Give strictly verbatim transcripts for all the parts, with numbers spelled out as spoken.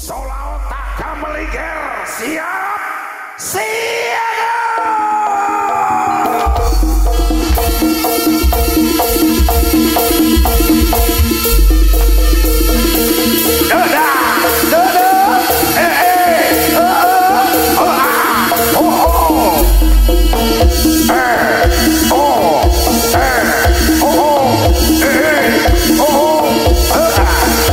Solo tak meliger, siap siaga. Dada, dada, eh eh, oh oh, oh ah, oh oh, eh oh, eh oh oh, eh oh oh, ah.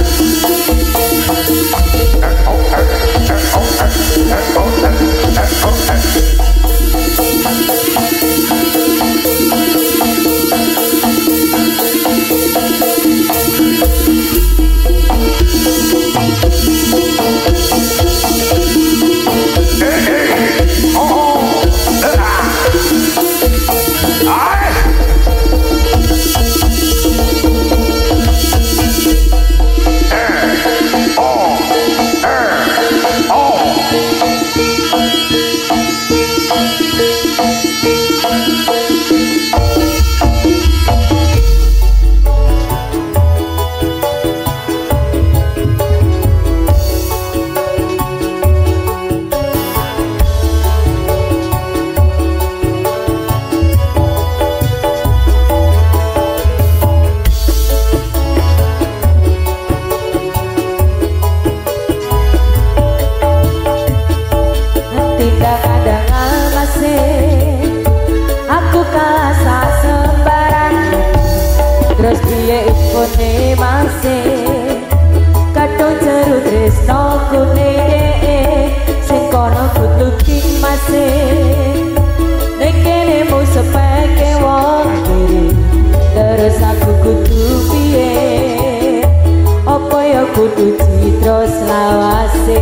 Terus piye ikune masih kadung jeru tresno kune dhek sing kono kudu king masih nek kene mu sepeke wong kiri terus aku kudu piye apa ya kudu citra selawase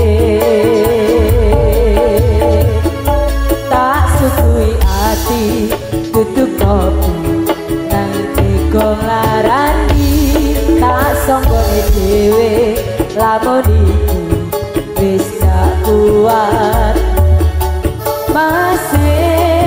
tak sukui ati kudu kopi gong larani tak songgone dhewe lamun iki wis gak kuat masih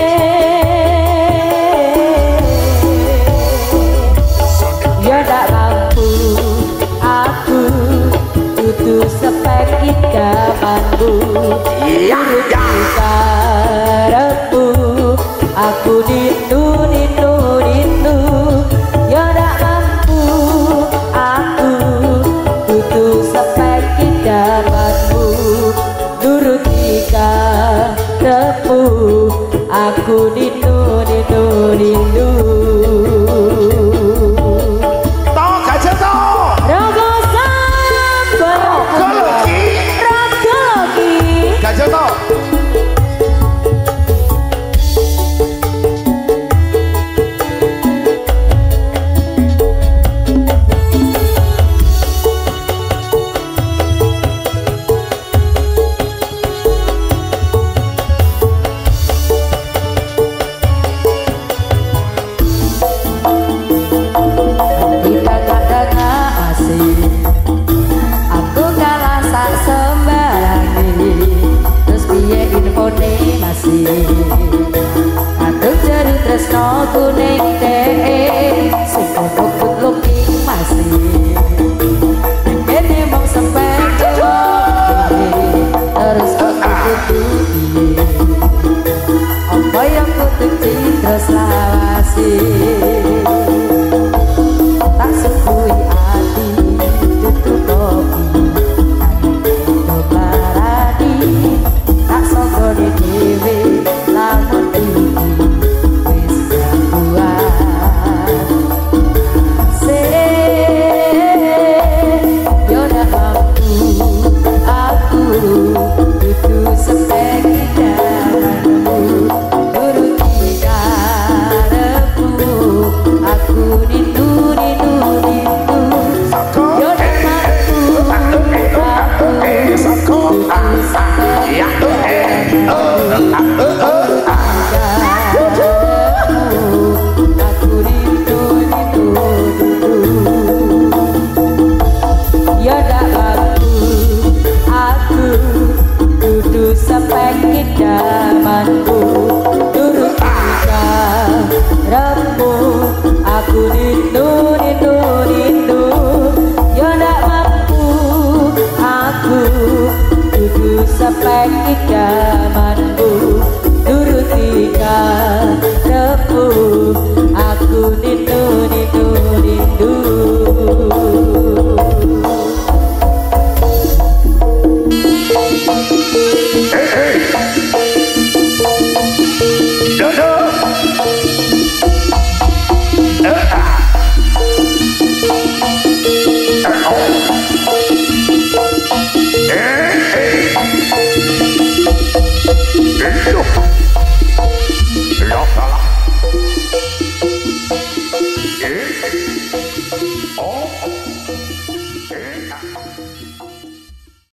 ya dak mampu aku kudu sepek idamanmu iya ya karepmu aku di